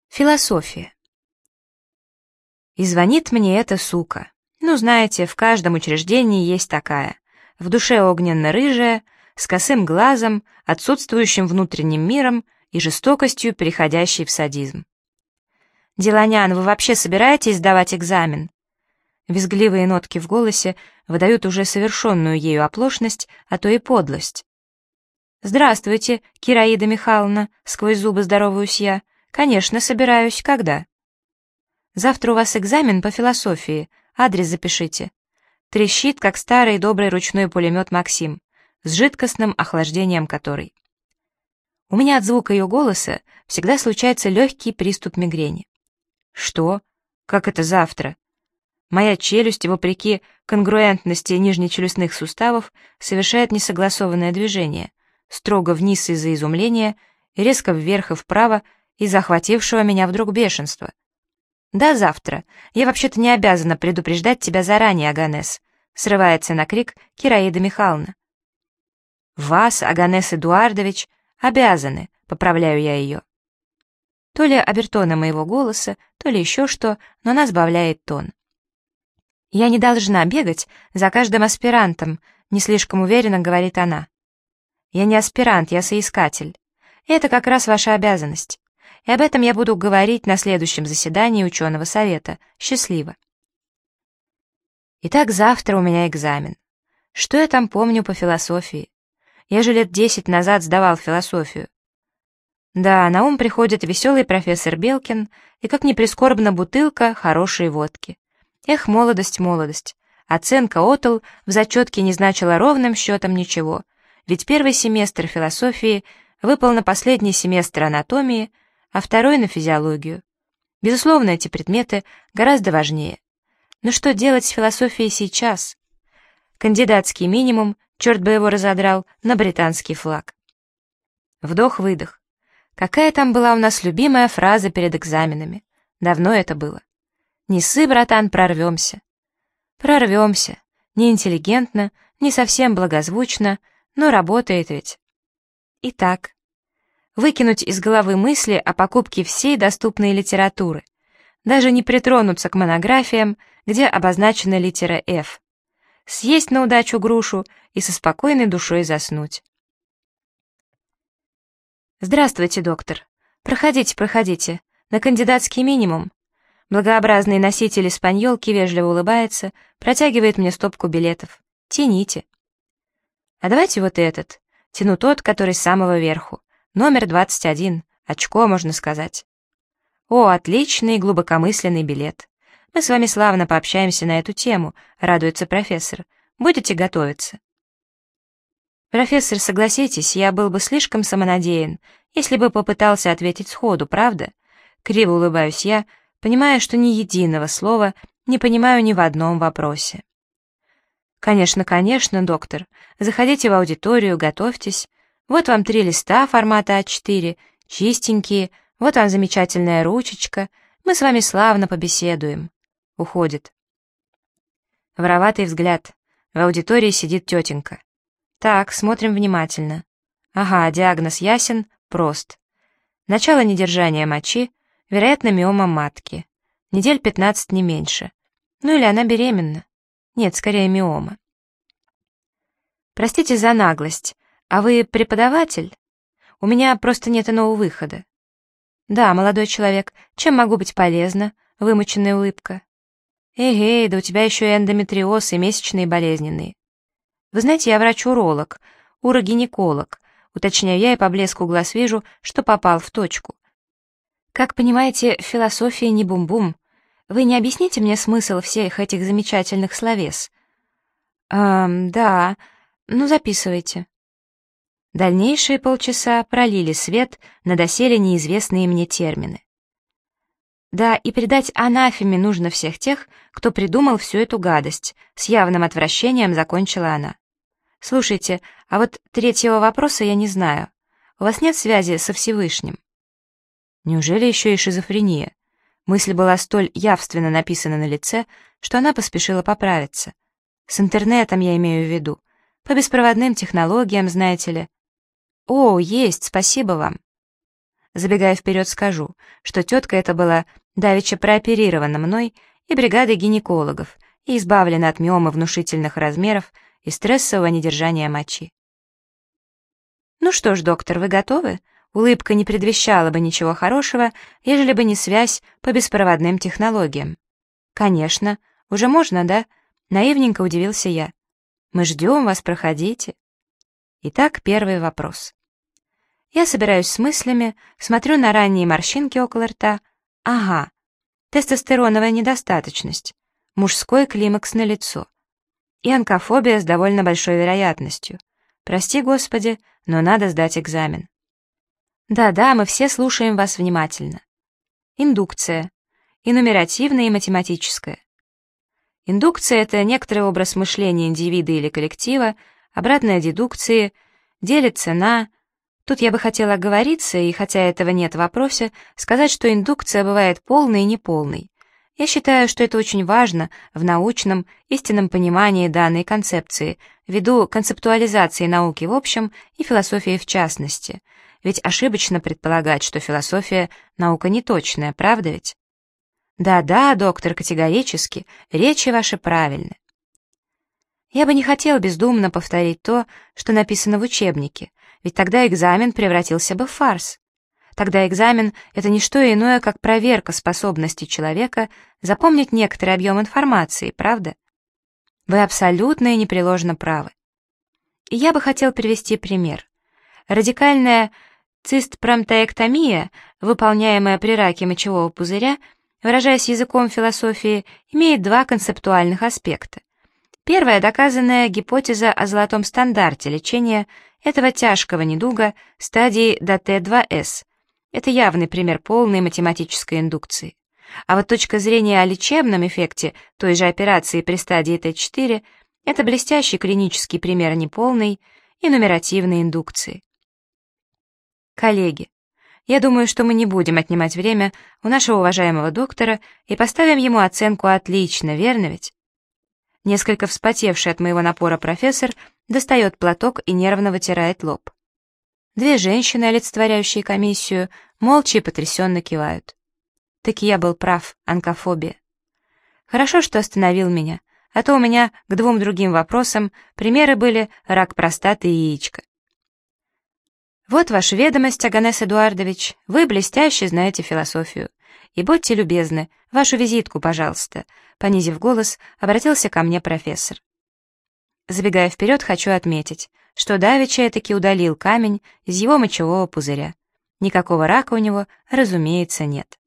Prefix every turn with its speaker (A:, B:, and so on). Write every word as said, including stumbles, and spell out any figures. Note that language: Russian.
A: Философия. И звонит мне эта сука. Ну, знаете, в каждом учреждении есть такая. В душе огненно-рыжая, с косым глазом, отсутствующим внутренним миром и жестокостью, переходящей в садизм. «Деланян, вы вообще собираетесь сдавать экзамен?» Визгливые нотки в голосе выдают уже совершенную ею оплошность, а то и подлость. «Здравствуйте, Кираида Михайловна», — сквозь зубы здороваюсь я. «Конечно, собираюсь. Когда?» «Завтра у вас экзамен по философии. Адрес запишите». Трещит, как старый добрый ручной пулемет «Максим», с жидкостным охлаждением которой. У меня от звука ее голоса всегда случается легкий приступ мигрени. Что? Как это завтра? Моя челюсть, вопреки конгруентности нижнечелюстных суставов, совершает несогласованное движение, строго вниз из-за изумления, резко вверх и вправо, из захватившего меня вдруг бешенства. «Да, завтра. Я вообще-то не обязана предупреждать тебя заранее, Аганес», — срывается на крик Кираида Михайловна. «Вас, Аганес Эдуардович, обязаны», — поправляю я ее. То ли обертона моего голоса, то ли еще что, но она сбавляет тон. «Я не должна бегать за каждым аспирантом», — не слишком уверенно говорит она. «Я не аспирант, я соискатель. И это как раз ваша обязанность. И об этом я буду говорить на следующем заседании ученого совета. Счастливо». Итак, завтра у меня экзамен. Что я там помню по философии? Я же лет десять назад сдавал философию. Да, на ум приходит веселый профессор Белкин и, как ни прискорбно, бутылка хорошей водки. Эх, молодость, молодость. Оценка ОТЛ в зачетке не значила ровным счетом ничего, ведь первый семестр философии выпал на последний семестр анатомии, а второй на физиологию. Безусловно, эти предметы гораздо важнее. Но что делать с философией сейчас? Кандидатский минимум, черт бы его разодрал, на британский флаг. Вдох-выдох. Какая там была у нас любимая фраза перед экзаменами? Давно это было. «Не ссы, братан, прорвемся». Прорвемся. Не интеллигентно, не совсем благозвучно, но работает ведь. Итак, выкинуть из головы мысли о покупке всей доступной литературы, даже не притронуться к монографиям, где обозначена литера F, съесть на удачу грушу и со спокойной душой заснуть. «Здравствуйте, доктор. Проходите, проходите. На кандидатский минимум». Благообразный носитель испаньолки вежливо улыбается, протягивает мне стопку билетов. «Тяните». «А давайте вот этот». Тяну тот, который с самого верху. Номер двадцать один. Очко, можно сказать. «О, отличный глубокомысленный билет. Мы с вами славно пообщаемся на эту тему», — радуется профессор. «Будете готовиться?» «Профессор, согласитесь, я был бы слишком самонадеян, если бы попытался ответить сходу, правда?» Криво улыбаюсь я, понимая, что ни единого слова не понимаю ни в одном вопросе. «Конечно, конечно, доктор. Заходите в аудиторию, готовьтесь. Вот вам три листа формата а четыре, чистенькие, вот вам замечательная ручечка. Мы с вами славно побеседуем». Уходит. Вороватый взгляд. В аудитории сидит тетенька. Так, смотрим внимательно. Ага, диагноз ясен, прост. Начало недержания мочи, вероятно, миома матки. Недель пятнадцать, не меньше. Ну или она беременна. Нет, скорее миома. Простите за наглость, а вы преподаватель? У меня просто нет иного выхода. Да, молодой человек, чем могу быть полезна? Вымученная улыбка. Эй-эй, да у тебя еще и эндометриоз и месячные болезненные. Вы знаете, я врач-уролог, урогинеколог. Уточняю я и по блеску глаз вижу, что попал в точку. Как понимаете, философия не бум-бум. Вы не объясните мне смысл всех этих замечательных словес? Эм, да, ну записывайте. Дальнейшие полчаса пролили свет на доселе неизвестные мне термины. Да, и предать анафеме нужно всех тех, кто придумал всю эту гадость, с явным отвращением закончила она. Слушайте, а вот третьего вопроса я не знаю. У вас нет связи со Всевышним? Неужели еще и шизофрения? Мысль была столь явственно написана на лице, что она поспешила поправиться. С интернетом я имею в виду. По беспроводным технологиям, знаете ли. О, есть, спасибо вам. Забегая вперед, скажу, что тетка эта была давеча прооперирована мной и бригадой гинекологов и избавлена от миомы внушительных размеров и стрессового недержания мочи. «Ну что ж, доктор, вы готовы?» Улыбка не предвещала бы ничего хорошего, ежели бы не связь по беспроводным технологиям. «Конечно. Уже можно, да?» Наивненько удивился я. «Мы ждем вас, проходите». Итак, первый вопрос. Я собираюсь с мыслями, смотрю на ранние морщинки около рта. Ага, тестостероновая недостаточность, мужской климакс налицо. И онкофобия с довольно большой вероятностью. Прости, Господи, но надо сдать экзамен. Да-да, мы все слушаем вас внимательно. Индукция. Энумеративная и математическая. Индукция — это некоторый образ мышления индивида или коллектива, обратная дедукции, делится на... Тут я бы хотела оговориться, и хотя этого нет в вопросе, сказать, что индукция бывает полной и неполной. Я считаю, что это очень важно в научном, истинном понимании данной концепции, ввиду концептуализации науки в общем и философии в частности. Ведь ошибочно предполагать, что философия — наука неточная, правда ведь? Да-да, доктор, категорически, речи ваши правильны. Я бы не хотел бездумно повторить то, что написано в учебнике, ведь тогда экзамен превратился бы в фарс. Тогда экзамен — это не что иное, как проверка способности человека запомнить некоторый объем информации, правда? Вы абсолютно и непреложно правы. И я бы хотел привести пример. Радикальная цистпромтоэктомия, выполняемая при раке мочевого пузыря, выражаясь языком философии, имеет два концептуальных аспекта. Первая — доказанная гипотеза о золотом стандарте лечения этого тяжкого недуга стадии до Т два С. Это явный пример полной математической индукции. А вот точка зрения о лечебном эффекте той же операции при стадии Т четыре — это блестящий клинический пример неполной и нумеративной индукции. Коллеги, я думаю, что мы не будем отнимать время у нашего уважаемого доктора и поставим ему оценку «отлично», верно ведь? Несколько вспотевший от моего напора профессор достает платок и нервно вытирает лоб. Две женщины, олицетворяющие комиссию, молча и потрясенно кивают. Таки я был прав, онкофобия. Хорошо, что остановил меня, а то у меня к двум другим вопросам примеры были рак простаты и яичко. Вот ваша ведомость, Оганнес Эдуардович, вы блестяще знаете философию. И будьте любезны, вашу визитку, пожалуйста, понизив голос, обратился ко мне профессор. Забегая вперед, хочу отметить, что давеча я таки удалил камень из его мочевого пузыря. Никакого рака у него, разумеется, нет.